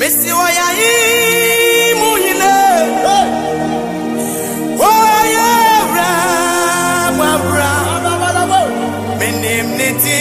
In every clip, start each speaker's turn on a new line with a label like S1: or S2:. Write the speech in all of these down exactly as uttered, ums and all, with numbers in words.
S1: Messi waya imuhine. Waya ra wabra. Menim niti.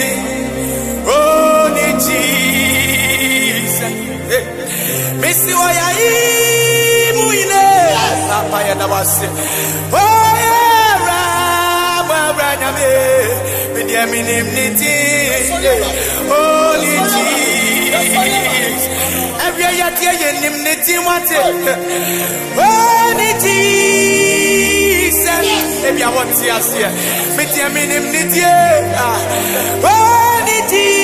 S1: Oh ni Jesus. Messi waya imuhine. Apa ya nawase. Waya ra wabra nyame. Menim niti. Oh ni Jesus. Every year, you name the team what it. Oh, the Jesus. Maybe I want to see us here. But you mean him, the Oh, the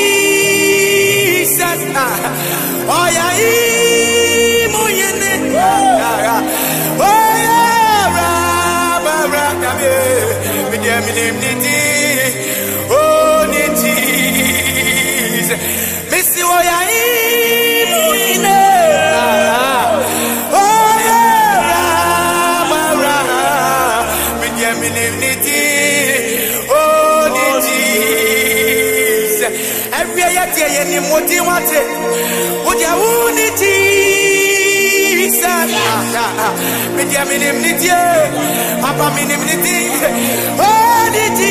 S1: Jesus. Oh, yeah, him, oh, yeah, oh, yeah, Rabba, Rabba, but you mean him, the Oh, the Jesus. Missy, oh, yeah, ni moti wate oja unity sana media minimity papa minimity unity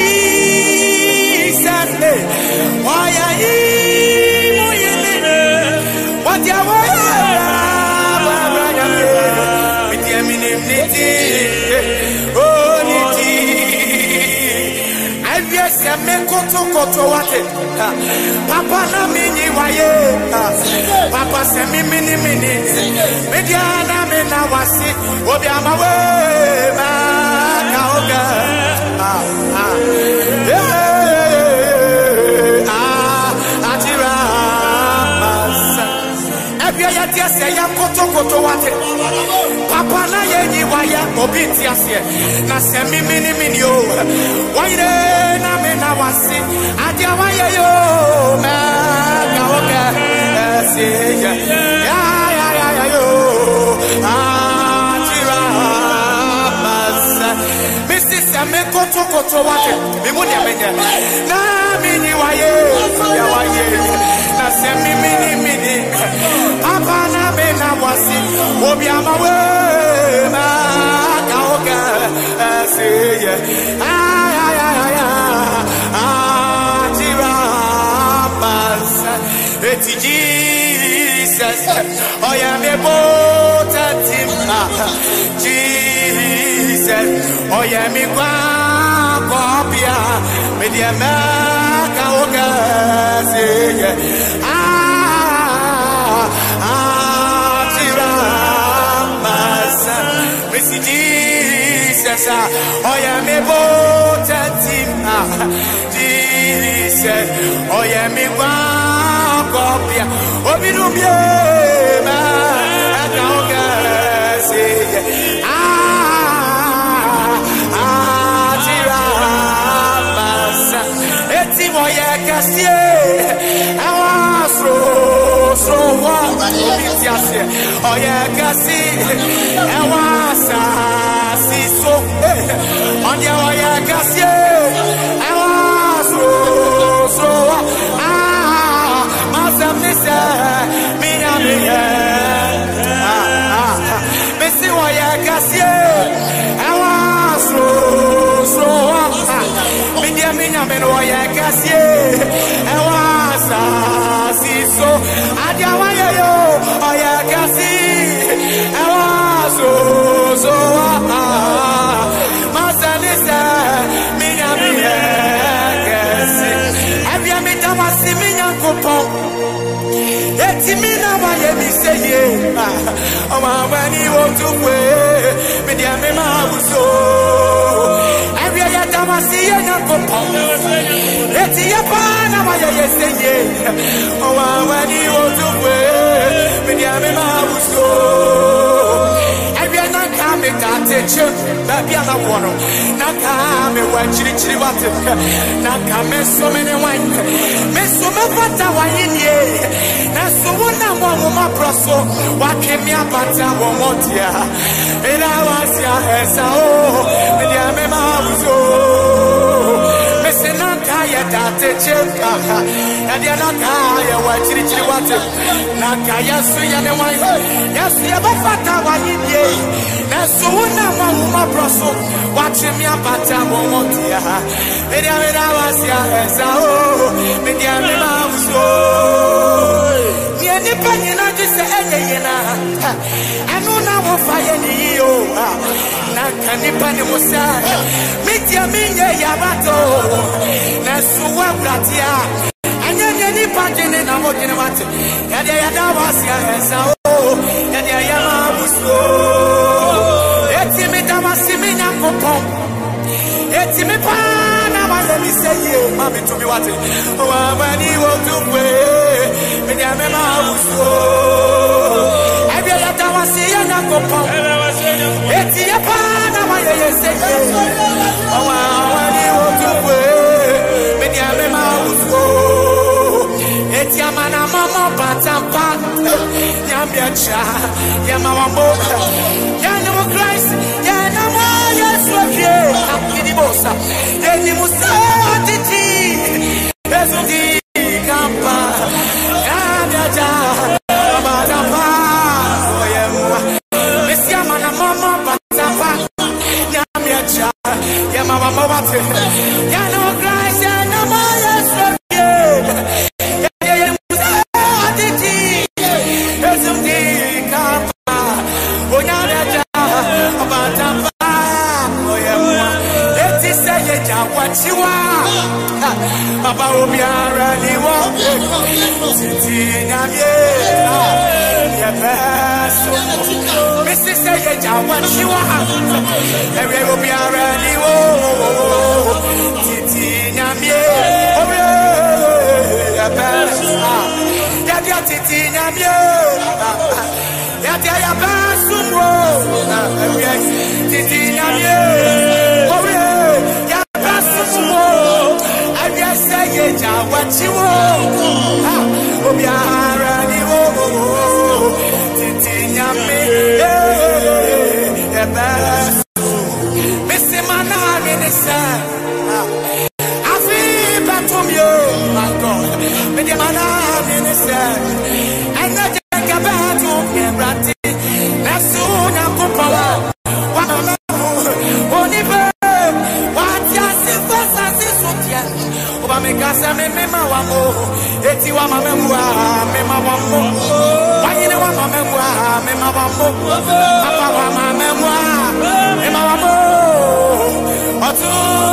S1: sana waya imu yele watia waya media minimity unity avia seme koto koto wate papa na mini waye papa se mi mini mini media na me na wasi obi amawe ma ka oga ah ah eh ah atira masa ebia ya dia se ya koto koto wate papa na ye ni waye obi ti ase na se mi mini mini o waye na me na wasi adia waye yo ma ka oga eh ya ya ya ya yo atira masa missis ame koto koto wate mi mu dia menya na mi ni waye ya waye na se mi mini mini papa na me na wasi obi amawe ma ka oga eh ya ya ya ya atira masa eti Jesus oh yeah me botatim Jesus oh yeah me kwa kopia me dia ma ka oga say ah atira masa me si Jesus oh yeah me botatim Jesus oh yeah me kwa kopia obirumye ma akaoga say ah atira masa eti moye kasie awaso so wa obitiase oye kasi awasa siso on ya oye kasie awaso so ah masamisa mina mina ah ah mesi oye kasie awaso so ah minya minya meno oye kasie awasa siso adia wayo yo oye kasi awaso so ah masamisa mina mina kasi avia mita wasi minya kopon eti mina waye mi seye o ma wani wo tuwe mi dia me ma buso avia ya tamasi ye na kopon eti ya pa na waye ye seye o ma wani wo tuwe mi dia me ma buso avia na kame ka teche ba bia na wono na kame wa chiri chiri wate na kame so mene wine me so me fata wa yinie na so wona mo mo ma proso wa kemi abata wo motia ina wasia esa o me dia me ma buso me se na kaya tate chemka and ya nakaya wa chiri chiri wate nakaya su ya ne wa ya su ya bafata wa yibie na su na ma ma proso watch me apata mo motia media media wasia esa o media me ma so ni ni pani na dise enye na anu na wo fire ni yo na kani pani musa media minye ya bato na suwa bratia anya ni pani na mo kine mate ya dia ya da wasia esa o ya dia ya ma buso eti me da wasimi nya kopom eti me pa na ma le mi say you mama to me what wa wa ni wo to we me dia me ma buso e bi ya da wasi ya nya kopom eti ya pa na ma le say you wa wa ni wo to we me dia me ma buso eti amana mama patampa nyambia cha ya mama mo ya no Christ ya no mo yes okay akidi bosa eni musa atiti ezugi kampa ya ja patampa oye mesi amana mama patampa nyambia cha ya mama mo bate ya no Christ ya no mo yes okay Papa obiara ni wo titi nyamye ya beso Missi say ya jawan chiwa ewe obiara ni wo titi nyamye obiara ya beso ya dia titi nyamye ya dia ya beso mo ewe titi nyamye obiara ya beso mo say ja what you ha obiara ni wo titinya me e ba missy mana ni ne sa afi batom yo my God me de mana ni ne sa ana ja ba to me brati na so na popawa wa mama oni ba wa ja se fasa se sotia me casa me me ma wa mo eti wa ma me wa me ma wa mo wa ni wa ma me wa me ma wa mo papa wa ma me wa me ma wa mo otu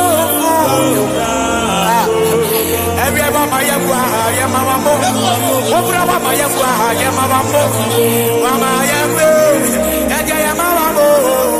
S1: every wa ma ya wa ya ma wa mo wo bra wa ma ya wa ya ma wa mo wa ma ya we ya ya ya ma wa mo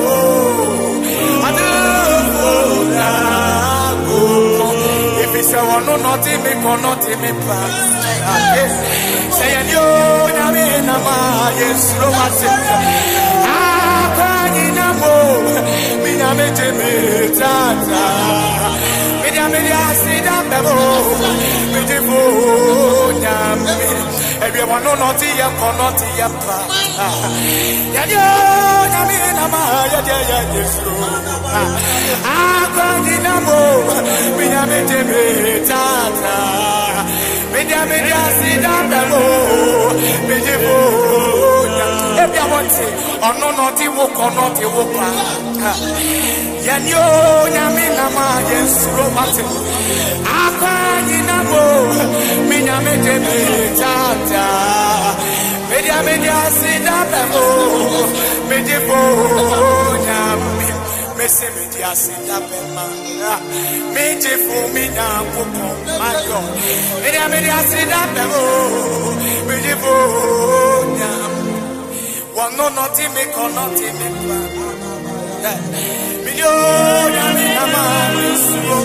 S1: say one no nothing me for nothing me pass. Say you na me na ma yes ro wase. Ah kwa ni na mo me na me te me tata. Me na me ya si da bebo me te bo na me. Everyone no nothing ya for nothing ya pass. Ya yo na me na ma ya ya ya yes ro. Ah kwa ni na mo me na me te me tata media media sida bebo media boya ebi awonte ono no ti wo kono ti wo pa yanyo nyame na ma yensuro mate akwa nyina mo minya mete me tata media media sida bebo media boya Mese media sida bema meje fu mi na popo my God media media sida bema meje fu nya one no nothing me ko nothing me pa milio ya mi na ma su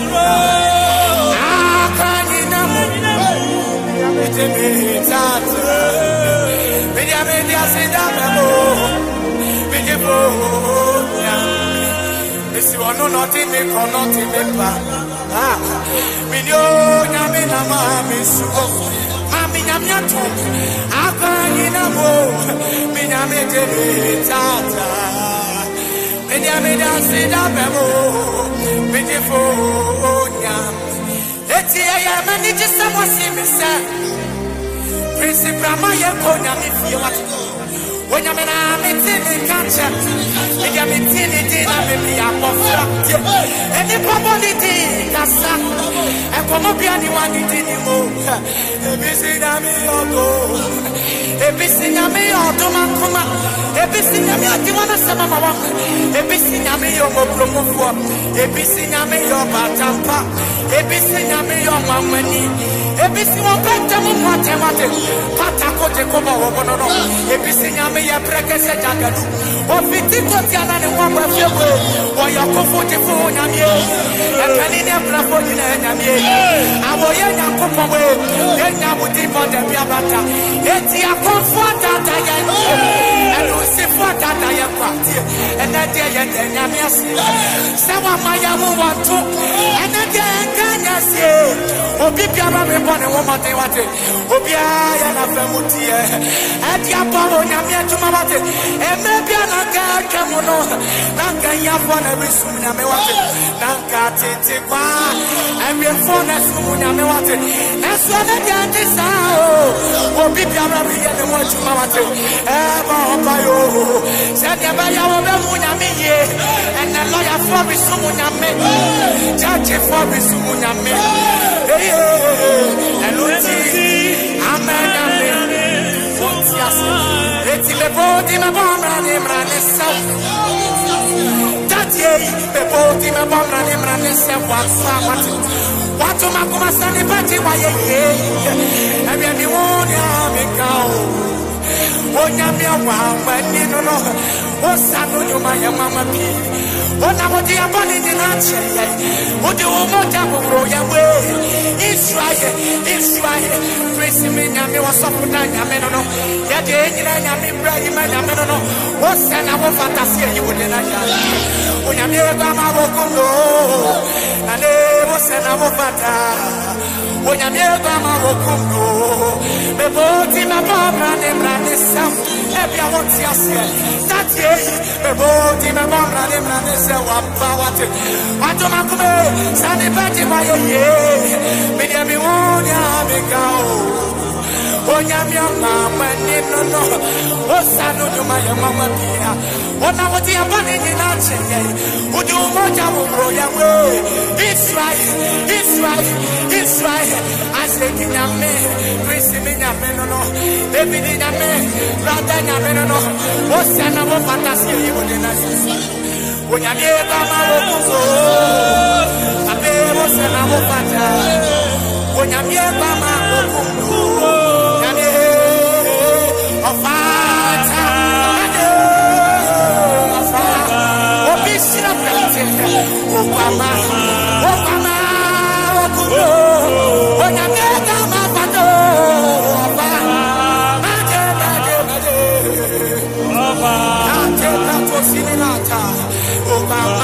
S1: akani na mo meje me tata media media sida bema meje fu nya si ono nothing me ko nothing me pa ah mi yo nya me na ma mi su ma mi nya mi ato aka ni na mo mi nya me te tata mi nya me da si da be mo mi te fo nya eti I am many just someone see me, sir. Prince Brahmaya Konya, if you want to go. When I'm in a meeting in Kanchat, when I'm in Tinidina, maybe I'm off. And the probability, Kassa, and come up here, anyone in Tinimo. Every single me or go. Every single me or do my coma. Every single me or do one of some of them. Every single me or Mopromo. Every single me or Batampa. Every single me or Mamani. Every single Batam of Matamate. Patacote Coba or Mono. Every single me. Ya prekese jagadu o fitiko tiana ne wa wa fego o ya comfortable nyamie e kani ne brafo ni na nyamie awo ye nyankopon we ye nyamudi mo de biabata eti comfort ata ya e lo se fota ata ya kwati e na de ye de nyamie se se wa ma ya wo wanto e na de kanya se obi biaba me bone wo mo de wate obi ya na famutie e ti apawo nyamie Mawate, and maybe I can't come on. Nanka Yapona Bisuna Mewate, Nanka Titikwa, and we are for Nasuna Mewate. And so I can't decide. Oh, people are really and watch Mawate. Eva Opayo, Sanabaya Munami, and the lawyer for Bisuname, Judge for Bisuname, and Lucy, Amen, Amen. What's your Eti beboti me bomra ni mranesa. Tati beboti me bomra ni mranesa wasa watu. Watu makuma sani pati wa yeye. Ebi mi wonya mi kao. Wonya mi wa ni no no. Osanu nyuma ya mama pi. Ona modi aboni ni na cheye. Odi umoja bro ya we. Israel, Israel. Praise me nyame wasofuta nyame no no. Ya de nyina nyame bra yima nyame no no. Osana wo fantasy yi wo de na ya. Onyame ba ma wo kundo. Na le osana wo fata. Onyame ba ma wo kundo. Me boti ma babra ne bra ne sam. Ebi a won ti ase. Tati me boti ma babra ne bra ne se wa pa wate. Wato ma kume sane bati wa ye ye. Me dia mi wonya me kao. Onyame mama ni no no. Osano nyuma ya mama pia. Ona woti abane ni na cheye. Udu moja wo bro ya we. Israel, Israel, Israel. Ase kinyame, Christ mi nyame no no. Baby ni nyame, brother nyame no no. Osana wo fantasy yi wo de na sisi. Onyame ba ma wo kuzo. Abe osana wo fata. Onyame ba ma wo kuzo. Ofata, ofata, obisira pete, obama, obama, okudo, onyamega mapado, obama, made, made, made, obama, ate kato sinilata, obama,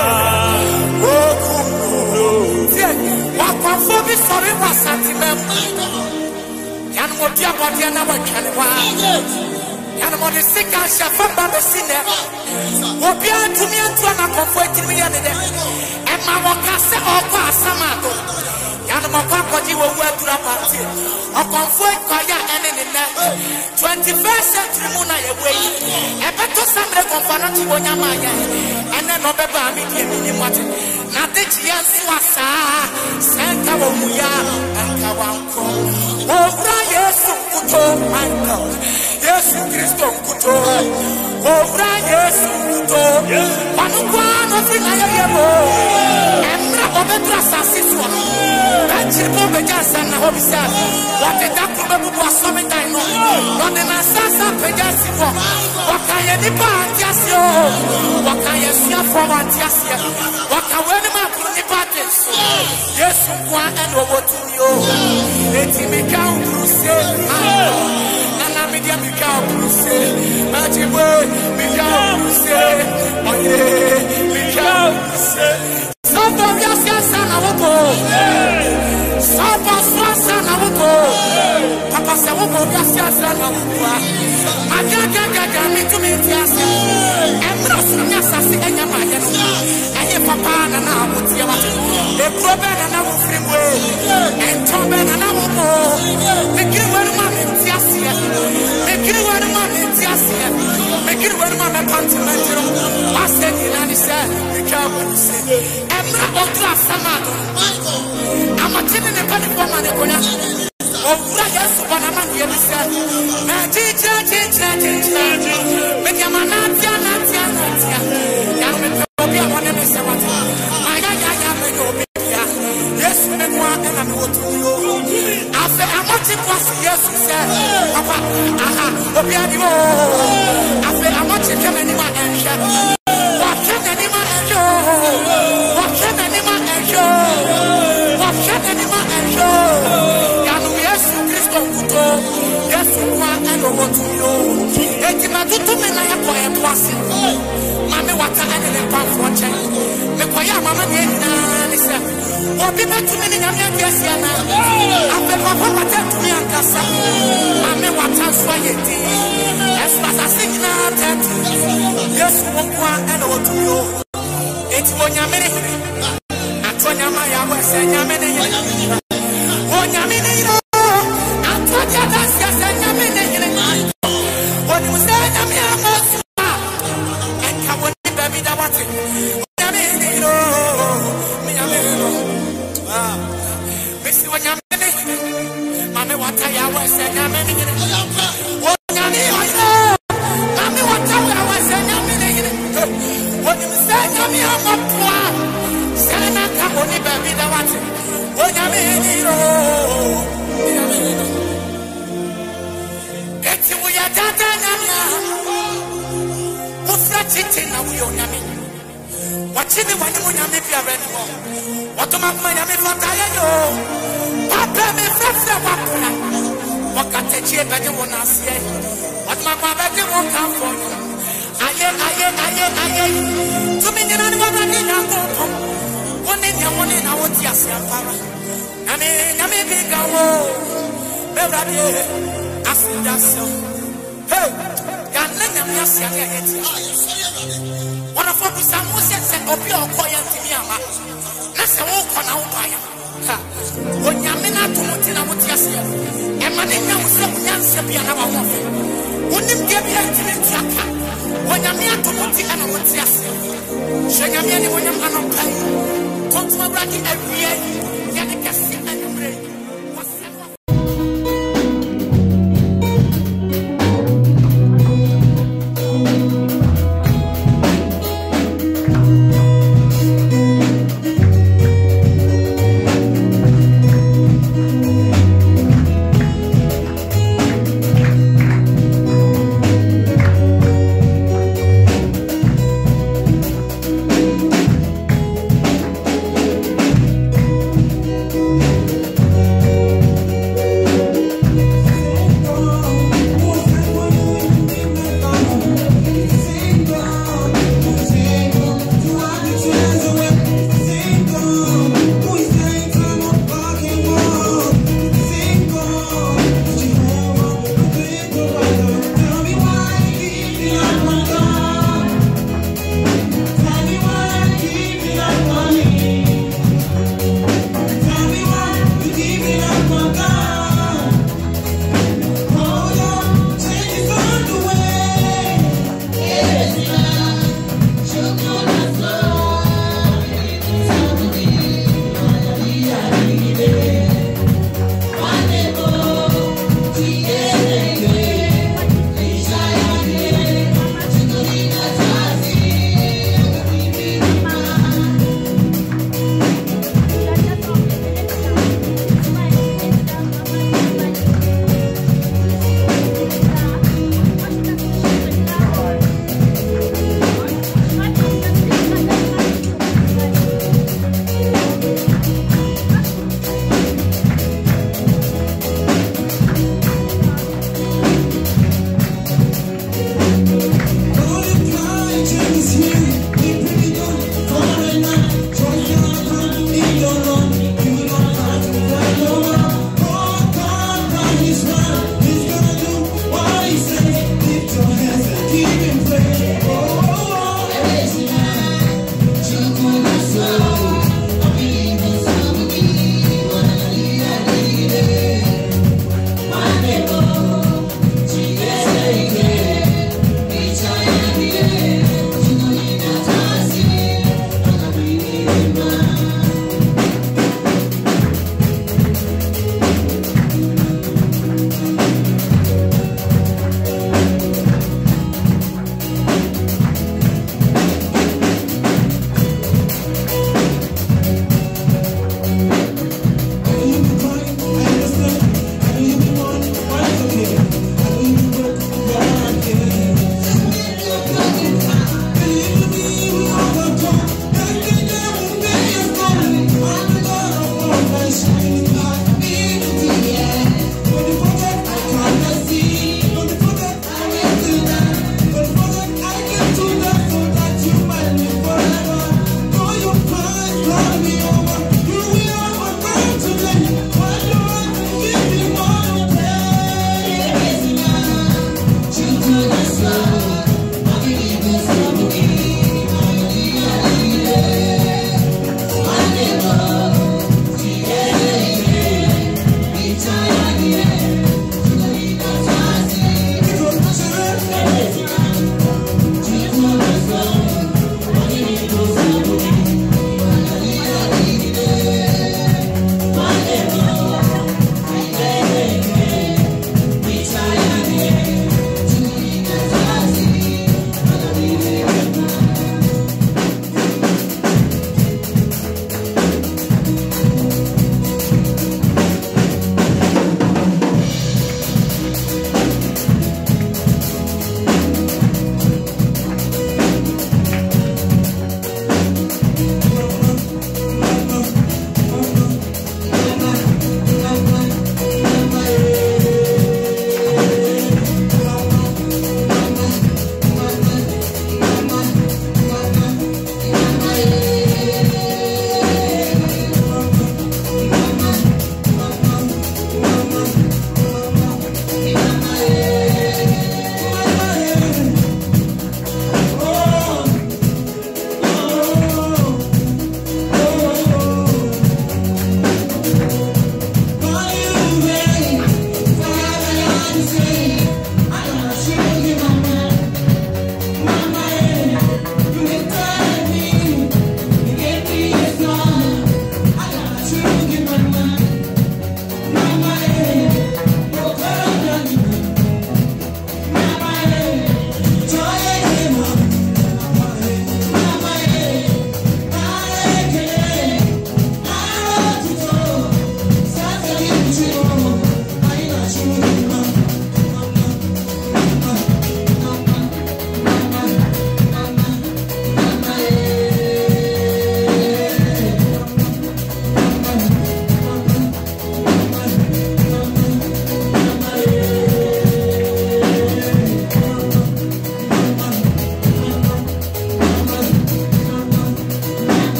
S1: okudo, tie, wakwafobi sori wasati memu. Yanmo dia bodia na wakane wa. Yanmo de sika shafa ba besine. Obi antumi antu na konfo etimi ya de de. E ma wokase okwa asama do. Yanmo kwa kwaji wo wu atura party. Okonfo kwa ya ene ne na. twenty-first century mu na ye weyi. E beto samre konfa na ti wonya ma ya. Ene no be ba mi die mi ni mwate. Na de chiansi wasa. Senta wo mu ya anka wanko. Ovra Yesu kuto anka. Yesu Kristo kuto. Ovra Yesu kuto. Wanukwa no fina yebo. Emra obetra sasiswa. Kanchiripo bejansa na hobisa. Wate dakube bubu asome daino. Wande na sasa pejasi fo. Wakaye nipa antiasio. Wakaye siya fo antiasia. Wakaweni makuru nipa teso. Yesu kwa eno wotumio. Eti mika ubruse. Nana media mika ubruse. Majibwe mika ubruse. Oye mika ubruse. Sopo vyasya sana woko. Sopo swa sana woko. Papa se woko vyasya sana woko. Agaga gaga mitu mitiasi. Emro sunya sasi enya mayeno. Enye papa na na abutia watu. Ekroben and I will free way. And Toben and I will go. Make you one man in Tiasia. Make you one man in Tiasia. Make you one man in Pantimentero. I said, and he said, you can't what you say. I'm not on class, Samado. I'm a tin in a panic woman. Oh, yes, one of my dear said, teacher, teacher, teacher. Make your man not young, not young, not young. Young men, one of them is what I got. Yes, and one and I'm going to you. After I'm watching was yes, said Papa, aha, Obiadio. After I'm watching them anymore and share. What can anyone enjoy? What can anyone enjoy? What can anyone enjoy? Yanu, yes, Christo, yes, one and over to you. Eighty minutes to me, I am going to pass it. Mammy, what I ended in Pam for check. Mekoya, Mamma, and said, what people to me in a yes, Yana. After Papa, what to me and Cassa. Mammy, what else for you? As far as I sing now, yes, one and over to you. It's one Yamini. Antonia Maya was a Yamini. One Yamini. Antonia, that's yes, and Yamini. What was that Yamini? And come on, baby, that was it. Mister Wanyamini, Mammy, what I was saying, Yamini. What Yamini, Mammy, what I was saying, Yamini. What you say, Yamini, I'm up to one. Selena, come on, baby, that was it. What Yamini, get you, we are done, Yamina. What's that chicken now, we are Yamini? Watching the one who Yamini be a red wall. What to my Yamini, what I know. Papa, me friends, what can take you, but you won't see it. What my mother won't come for you. Aye, aye, aye, aye. To me, you know what I did. One in your morning, I want to see a power. I mean, I may be a war. Baby, I feel that so. Hey, God, let them just see it. One of us, some who said, "Of your quiet to me, let's walk on our fire." When Yamina to Mutina would yes, and Manina was so young, Sabiana. Wouldn't give you a Tiaka. When Yamia to Mutina would yes, Shagamiani, when I'm on fire. Talk to my brother every year. Yanika and the brain.
S2: Thank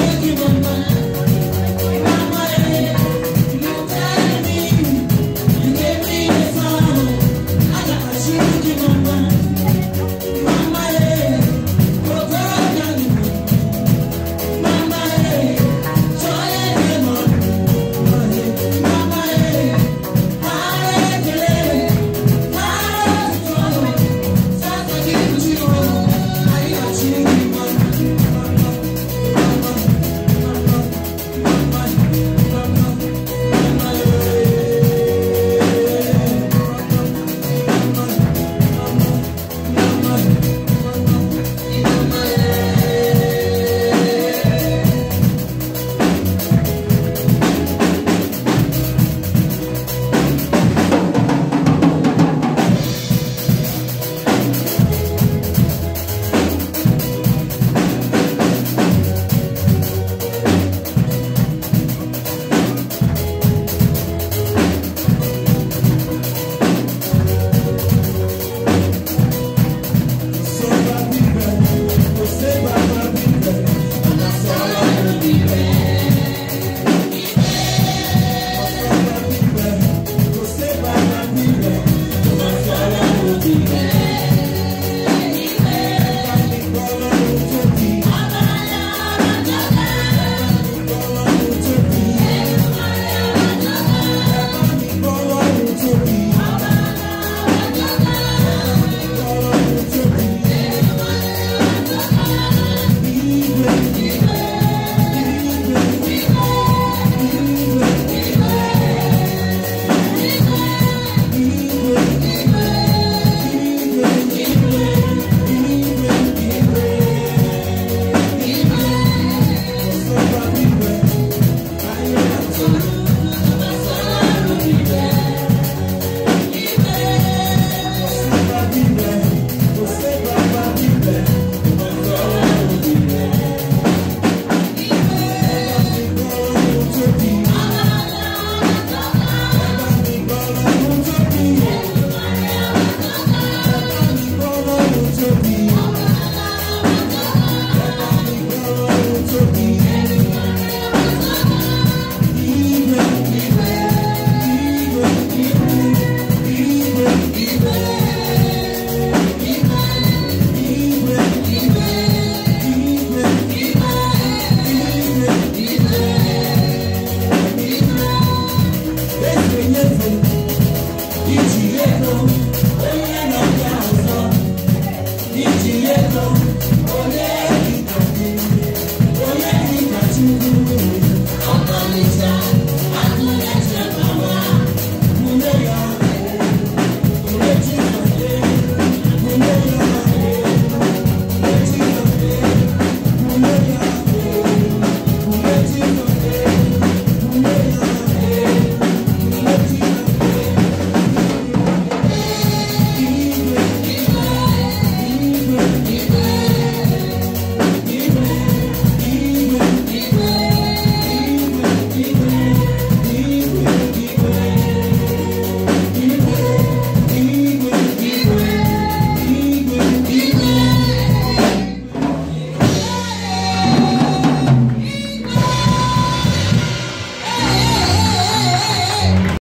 S2: Thank you, Mama.